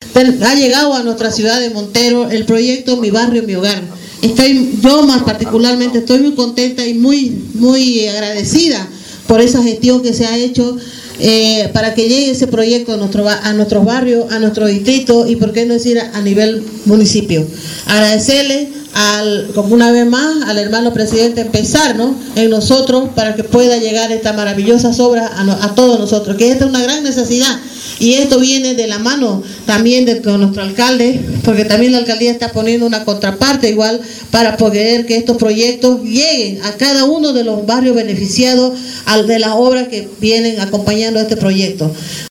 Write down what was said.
ha llegado a nuestra ciudad de Montero el proyecto Mi Barrio, Mi Hogar. Yo más particularmente estoy muy contenta y muy agradecida por esa gestión que se ha hecho para que llegue ese proyecto a nuestros barrios, a nuestro distrito y por qué no decir a nivel municipio. Agradecerle como una vez más al hermano presidente empezar, ¿no?, en nosotros para que pueda llegar esta maravillosa obra a todos nosotros, que esta es una gran necesidad. Y esto viene de la mano también con nuestro alcalde, porque también la alcaldía está poniendo una contraparte igual para poder que estos proyectos lleguen a cada uno de los barrios beneficiados de las obras que vienen acompañando este proyecto.